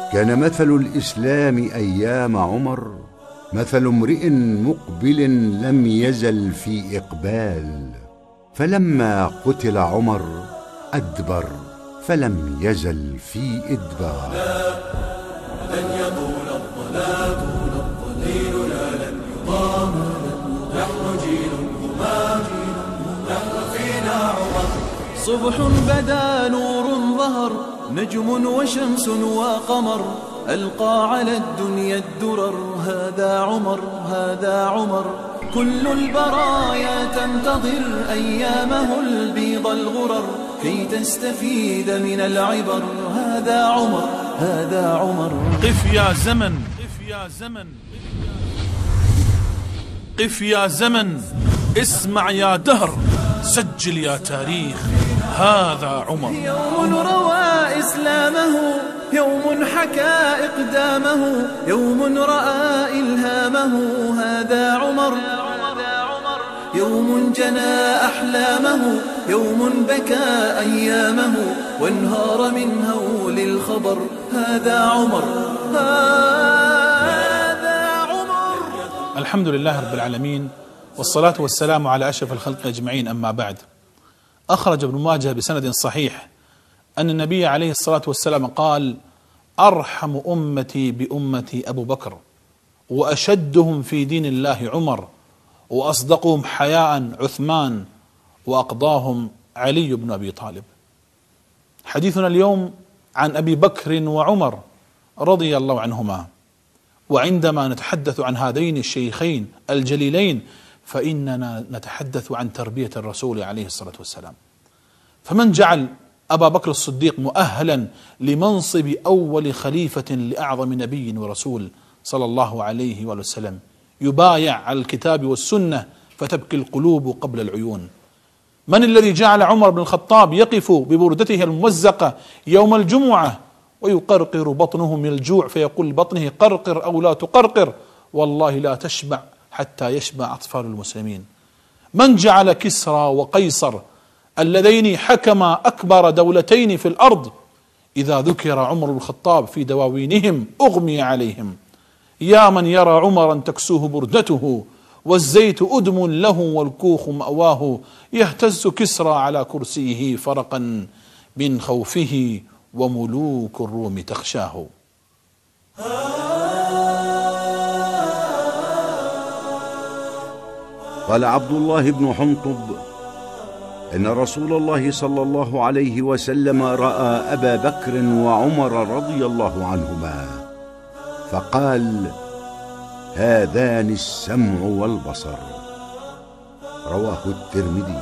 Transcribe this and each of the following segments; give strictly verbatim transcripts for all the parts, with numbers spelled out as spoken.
كان مثل الإسلام أيام عمر مثل امرئ مقبل لم يزل في إقبال، فلما قتل عمر أدبر فلم يزل في إدبار. لن يطول الظلام الظليل لا لن يضام، نحن جيل هما نحن فينا عمر. صبح بدا نور ظهر، نجم وشمس وقمر، ألقى على الدنيا الدرر. هذا عمر هذا عمر، كل البرايا تنتظر أيامه البيض الغرر كي تستفيد من العبر. هذا عمر هذا عمر. قف يا زمن قف يا زمن قف يا زمن، اسمع يا دهر، سجل يا تاريخ، هذا عمر. يوم روى إسلامه، يوم حكى إقدامه، يوم رأى إلهامه. هذا عمر يوم جنى أحلامه، يوم بكى أيامه وانهار من هول الخبر. هذا عمر هذا عمر. الحمد لله رب العالمين، والصلاة والسلام على أشرف الخلق أجمعين، أما بعد. أخرج ابن ماجه بسند صحيح أن النبي عليه الصلاة والسلام قال: أرحم أمتي بأمتي أبو بكر، وأشدهم في دين الله عمر، وأصدقهم حياء عثمان، وأقضاهم علي بن أبي طالب. حديثنا اليوم عن أبي بكر وعمر رضي الله عنهما. وعندما نتحدث عن هذين الشيخين الجليلين فإننا نتحدث عن تربية الرسول عليه الصلاة والسلام. فمن جعل أبا بكر الصديق مؤهلا لمنصب أول خليفة لأعظم نبي ورسول صلى الله عليه وسلم، يبايع على الكتاب والسنة فتبكي القلوب قبل العيون؟ من الذي جعل عمر بن الخطاب يقف ببردته الممزقة يوم الجمعة ويقرقر بطنه من الجوع فيقول بطنه قرقر أو لا تقرقر، والله لا تشبع حتى يشبع أطفال المسلمين؟ من جعل كسرى وقيصر اللذين حكما أكبر دولتين في الأرض إذا ذكر عمر بن الخطاب في دواوينهم أغمي عليهم؟ يا من يرى عمرا تكسوه بردته، والزيت أدم له والكوخ مأواه، يهتز كسرى على كرسيه فرقا من خوفه، وملوك الروم تخشاه. قال عبد الله بن حنطب إن رسول الله صلى الله عليه وسلم رأى أبا بكر وعمر رضي الله عنهما فقال: هذان السمع والبصر. رواه الترمذي.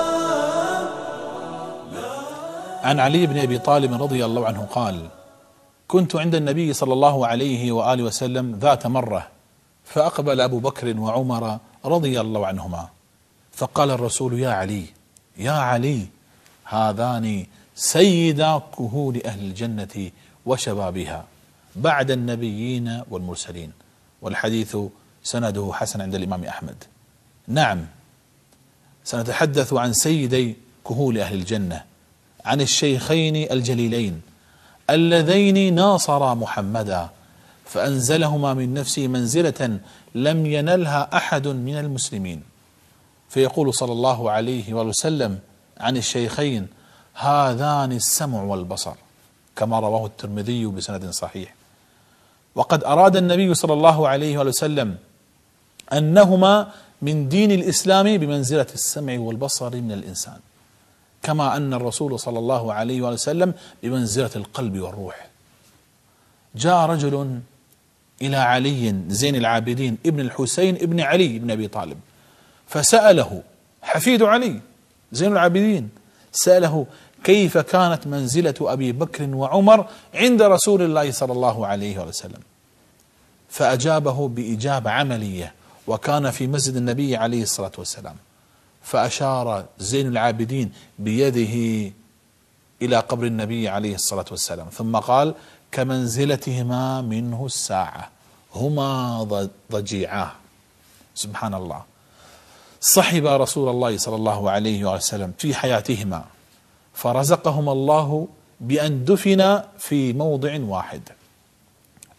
عن علي بن أبي طالب رضي الله عنه قال: كنت عند النبي صلى الله عليه وآله وسلم ذات مرة، فأقبل أبو بكر وعمر رضي الله عنهما، فقال الرسول: يا علي يا علي، هذان سيدا كهول أهل الجنة وشبابها بعد النبيين والمرسلين. والحديث سنده حسن عند الإمام أحمد. نعم، سنتحدث عن سيدي كهول أهل الجنة، عن الشيخين الجليلين اللذين ناصرا محمدا فأنزلهما من نفسه منزلة لم ينلها أحد من المسلمين. فيقول صلى الله عليه وسلم عن الشيخين: هذان السمع والبصر، كما رواه الترمذي بسند صحيح. وقد أراد النبي صلى الله عليه وسلم أنهما من دين الإسلام بمنزلة السمع والبصر من الإنسان، كما أن الرسول صلى الله عليه وسلم بمنزلة القلب والروح. جاء رجل إلى علي زين العابدين ابن الحسين ابن علي بن أبي طالب فسأله، حفيد علي زين العابدين، سأله كيف كانت منزلة أبي بكر وعمر عند رسول الله صلى الله عليه وسلم، فأجابه بإجابة عملية، وكان في مسجد النبي عليه الصلاة والسلام، فأشار زين العابدين بيده إلى قبر النبي عليه الصلاة والسلام، ثم قال: كمنزلتهما منه الساعة، هما ضجيعاه. سبحان الله، صحب رسول الله صلى الله عليه وسلم في حياتهما، فرزقهما الله بأن دفن في موضع واحد.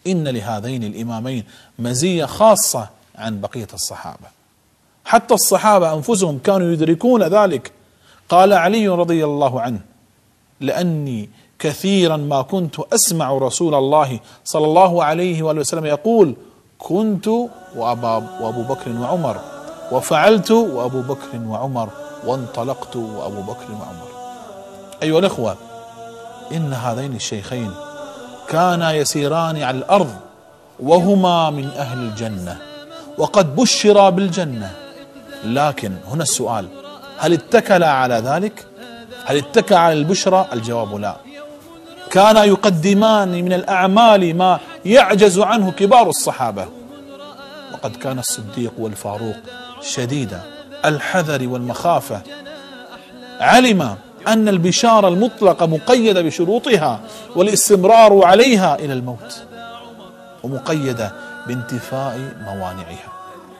إن لهذين الإمامين مزية خاصة عن بقية الصحابة، حتى الصحابة أنفسهم كانوا يدركون ذلك. قال علي رضي الله عنه: لأني كثيرا ما كنت أسمع رسول الله صلى الله عليه وآله وسلم يقول: كنت وأبو بكر وعمر، وفعلت وأبو بكر وعمر، وانطلقت وأبو بكر وعمر. أيها الأخوة، إن هذين الشيخين كانا يسيران على الأرض وهما من أهل الجنة، وقد بشرا بالجنة، لكن هنا السؤال: هل اتكلا على ذلك؟ هل اتكى على البشرى؟ الجواب لا. كانا يقدمان من الأعمال ما يعجز عنه كبار الصحابة، وقد كان الصديق والفاروق شديد الحذر والمخافة، علم أن البشارة المطلقة مقيدة بشروطها والاستمرار عليها إلى الموت، ومقيدة بانتفاء موانعها.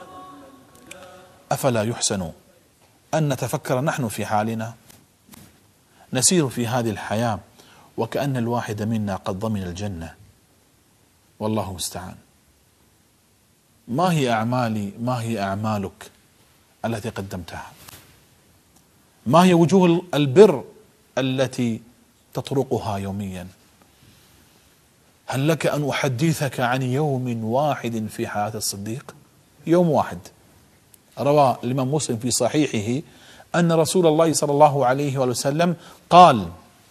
أفلا يحسن أن نتفكر نحن في حالنا؟ نسير في هذه الحياة وكأن الواحد منا قد ضمن الجنة، والله المستعان. ما هي أعمالي، ما هي أعمالك التي قدمتها؟ ما هي وجوه البر التي تطرقها يوميا؟ هل لك أن أحدثك عن يوم واحد في حياة الصديق؟ يوم واحد روى الإمام مسلم في صحيحه أن رسول الله صلى الله عليه وسلم قال: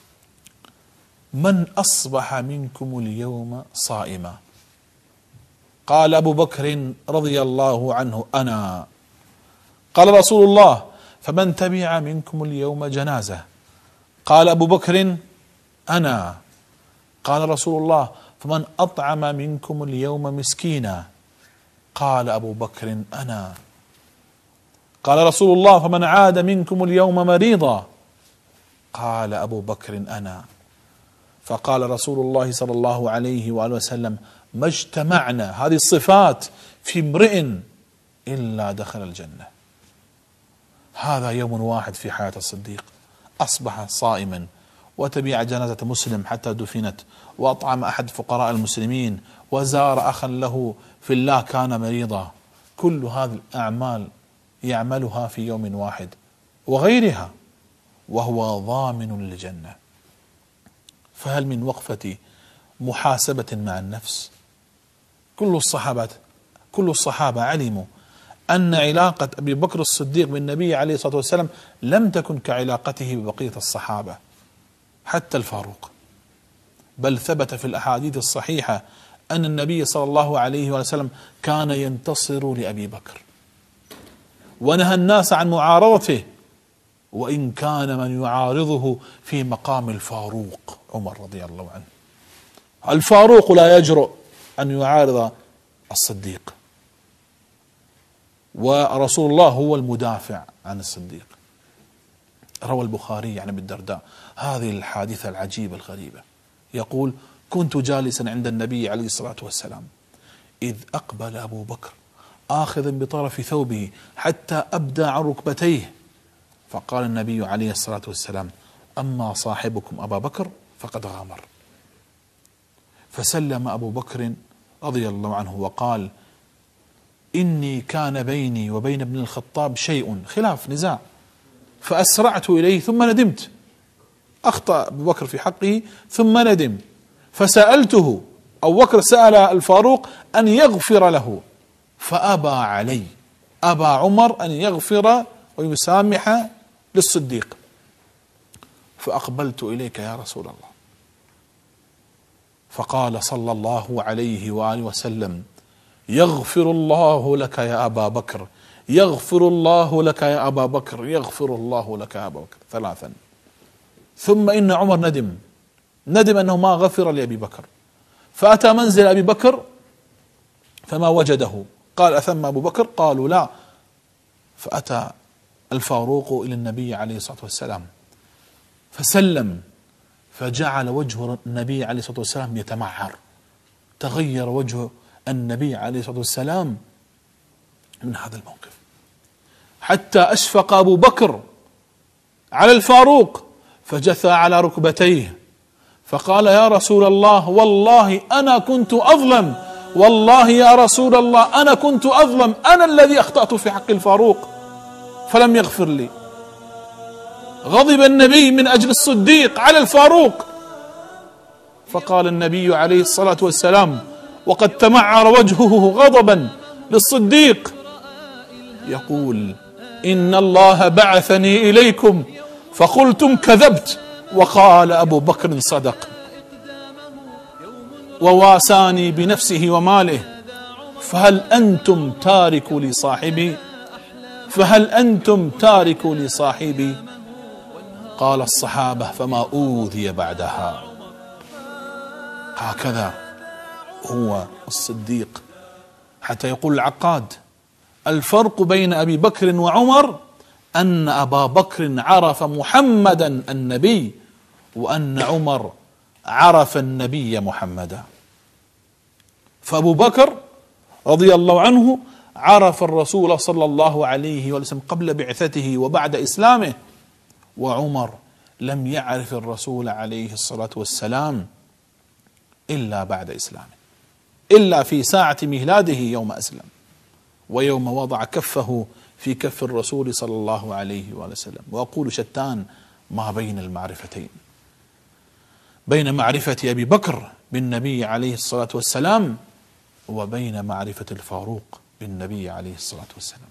من أصبح منكم اليوم صائما؟ قال أبو بكر رضي الله عنه: أنا. قال رسول الله: فمن تبع منكم اليوم جنازة؟ قال أبو بكر: أنا. قال رسول الله: فمن أطعم منكم اليوم مسكينا؟ قال أبو بكر: أنا. قال رسول الله: فمن عاد منكم اليوم مريضا؟ قال أبو بكر: أنا. فقال رسول الله صلى الله عليه وآله وسلم: ما اجتمعنا هذه الصفات في امرئ إلا دخل الجنة. هذا يوم واحد في حياة الصديق، أصبح صائما، وتبيع جنازة مسلم حتى دفنت، وأطعم أحد فقراء المسلمين، وزار أخا له في الله كان مريضا. كل هذه الأعمال يعملها في يوم واحد وغيرها، وهو ضامن للجنة. فهل من وقفة محاسبة مع النفس؟ كل الصحابة كل الصحابة علموا أن علاقة أبي بكر الصديق بالنبي عليه الصلاة والسلام لم تكن كعلاقته ببقية الصحابة، حتى الفاروق. بل ثبت في الأحاديث الصحيحة أن النبي صلى الله عليه وسلم كان ينتصر لأبي بكر، ونهى الناس عن معارضته، وإن كان من يعارضه في مقام الفاروق عمر رضي الله عنه. الفاروق لا يجرؤ أن يعارض الصديق، ورسول الله هو المدافع عن الصديق. روى البخاري عن ابي الدرداء هذه الحادثة العجيبة الغريبة، يقول: كنت جالسا عند النبي عليه الصلاة والسلام إذ أقبل أبو بكر آخذا بطرف ثوبه حتى أبدى عن ركبتيه، فقال النبي عليه الصلاة والسلام: أما صاحبكم أبا بكر فقد غامر. فسلم أبو بكر رضي الله عنه وقال: إني كان بيني وبين ابن الخطاب شيء، خلاف نزاع، فأسرعت إليه ثم ندمت. أخطأ أبو بكر في حقه ثم ندم، فسألته. أبو بكر سأل الفاروق أن يغفر له، فأبى علي، أبى عمر أن يغفر ويسامح للصديق. فأقبلت إليك يا رسول الله، فقال صلى الله عليه وآله وسلم: يغفر الله لك يا أبا بكر، يغفر الله لك يا أبا بكر، يغفر الله لك يا أبا بكر، ثلاثا. ثم إن عمر ندم ندم أنه ما غفر لأبي بكر، فأتى منزل أبي بكر فما وجده، قال: أثم أبو بكر؟ قالوا لا. فأتى الفاروق إلى النبي عليه الصلاة والسلام فسلم، فجعل وجه النبي عليه الصلاة والسلام يتمعر، تغير وجه النبي عليه الصلاة والسلام من هذا الموقف، حتى أشفق أبو بكر على الفاروق فجثى على ركبتيه، فقال يا رسول الله والله أنا كنت أظلم، والله يا رسول الله أنا كنت أظلم، أنا الذي أخطأت في حق الفاروق فلم يغفر لي. غضب النبي من أجل الصديق على الفاروق، فقال النبي عليه الصلاة والسلام وقد تمعر وجهه غضبا للصديق يقول إن الله بعثني إليكم فقلتم كذبت، وقال أبو بكر صدق، وواساني بنفسه وماله، فهل أنتم تاركوا لصاحبي فهل أنتم تاركوا لصاحبي قال الصحابة فما أوذي بعدها. هكذا هو الصديق، حتى يقول العقاد الفرق بين أبي بكر وعمر أن أبا بكر عرف محمدا النبي، وأن عمر عرف النبي محمدا. فأبو بكر رضي الله عنه عرف الرسول صلى الله عليه وسلم قبل بعثته وبعد إسلامه، وعمر لم يعرف الرسول عليه الصلاة والسلام إلا بعد إسلامه، إلا في ساعة ميلاده يوم أسلم، ويوم وضع كفه في كف الرسول صلى الله عليه وسلم. وأقول شتان ما بين المعرفتين، بين معرفة أبي بكر بالنبي عليه الصلاة والسلام وبين معرفة الفاروق بالنبي عليه الصلاة والسلام.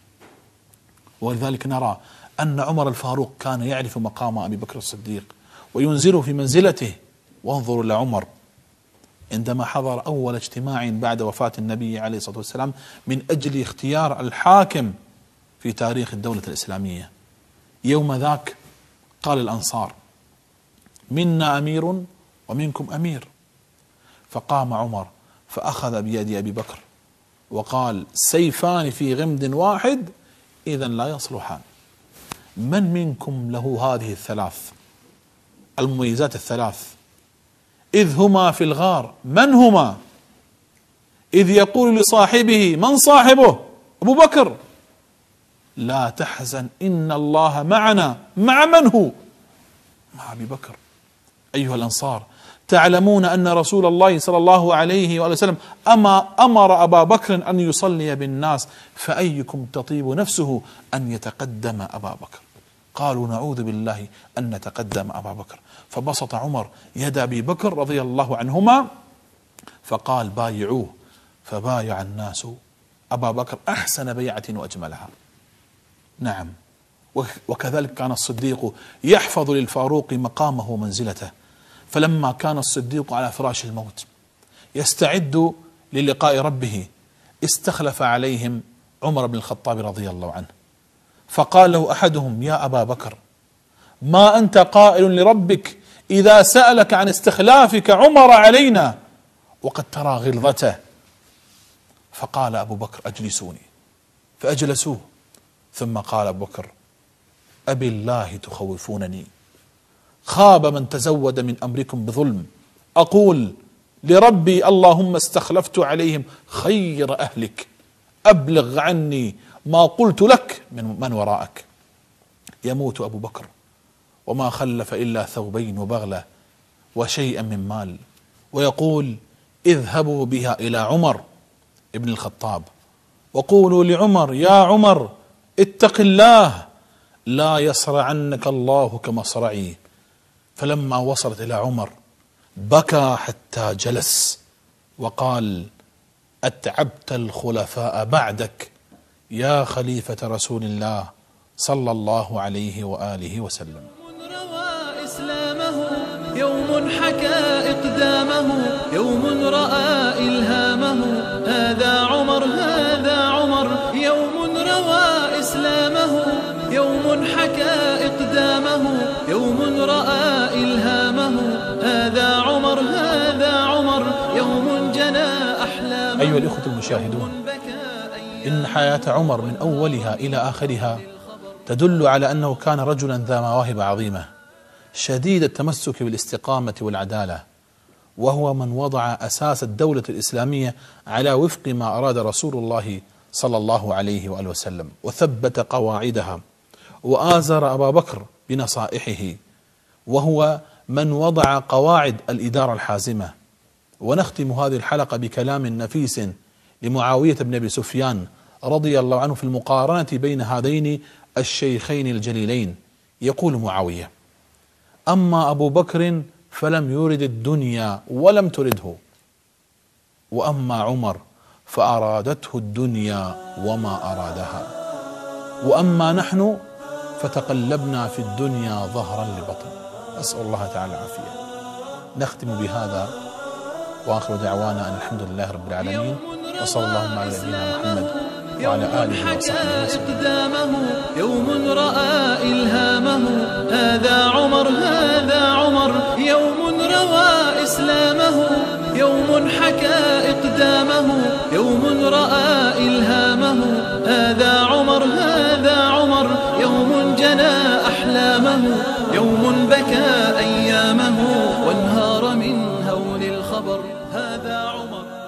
ولذلك نرى أن عمر الفاروق كان يعرف مقام أبي بكر الصديق وينزله في منزلته. وانظروا لعمر عندما حضر أول اجتماع بعد وفاة النبي عليه الصلاة والسلام من أجل اختيار الحاكم في تاريخ الدولة الإسلامية، يوم ذاك قال الأنصار منا أمير ومنكم أمير، فقام عمر فأخذ بيد أبي بكر وقال سيفان في غمد واحد إذا لا يصلحان. من منكم له هذه الثلاث المميزات الثلاث؟ إذ هما في الغار، من هما؟ إذ يقول لصاحبه من صاحبه؟ أبو بكر. لا تحزن إن الله معنا، مع من هو؟ مع أبي بكر. أيها الأنصار، تعلمون أن رسول الله صلى الله عليه وسلم أما أمر أبا بكر أن يصلي بالناس، فأيكم تطيب نفسه أن يتقدم أبا بكر؟ قالوا نعوذ بالله أن نتقدم أبا بكر. فبسط عمر يد أبي بكر رضي الله عنهما فقال بايعوه، فبايع الناس أبا بكر أحسن بيعة وأجملها. نعم، وكذلك كان الصديق يحفظ للفاروق مقامه ومنزلته. فلما كان الصديق على فراش الموت يستعد للقاء ربه استخلف عليهم عمر بن الخطاب رضي الله عنه، فقال له أحدهم يا أبا بكر ما أنت قائل لربك إذا سألك عن استخلافك عمر علينا وقد ترى غلظته؟ فقال أبو بكر أجلسوني، فأجلسوه. ثم قال أبو بكر أبي الله تخوفونني، خاب من تزود من أمركم بظلم، أقول لربي اللهم استخلفت عليهم خير أهلك، أبلغ عني ما قلت لك من من وراءك. يموت أبو بكر وما خلف إلا ثوبين وبغلة وشيئا من مال، ويقول اذهبوا بها إلى عمر ابن الخطاب وقولوا لعمر يا عمر اتق الله لا يصرعنك الله كمصرعي. فلما وصلت إلى عمر بكى حتى جلس وقال أتعبت الخلفاء بعدك يا خليفة رسول الله صلى الله عليه وآله وسلم. روى إسلامه يوم حكى إقدامه، يوم رأى إلهامه، هذا عمر هذا عمر. يوم روى إسلامه يوم حكى إقدامه، يوم رأى إلهامه، هذا عمر هذا عمر. يوم جنى أحلامه. أيها الإخوة المشاهدون، إن حياة عمر من أولها إلى آخرها تدل على أنه كان رجلا ذا مواهب عظيمة شديد التمسك بالاستقامة والعدالة، وهو من وضع أساس الدولة الإسلامية على وفق ما أراد رسول الله صلى الله عليه وآله وسلم، وثبت قواعدها، وآزر أبا بكر بنصائحه، وهو من وضع قواعد الإدارة الحازمة. ونختم هذه الحلقة بكلام نفيس لمعاوية بن أبي سفيان رضي الله عنه في المقارنة بين هذين الشيخين الجليلين. يقول معاوية: أما أبو بكر فلم يرد الدنيا ولم ترده، وأما عمر فأرادته الدنيا وما أرادها، وأما نحن فتقلبنا في الدنيا ظهرا لبطن. أسأل الله تعالى العافية. نختم بهذا وآخر دعوانا أن الحمد لله رب العالمين، وصلى الله على نبينا محمد وعلى آله وصحبه وسلم. يوم رأى إلهامه، هذا عمر هذا عمر، يوم روى إسلامه، يوم حكى إقدامه، يوم رأى إلهامه، هذا عمر هذا عمر، يوم جنى أحلامه، يوم بكى أيامه وانهار من هول الخبر، هذا عمر.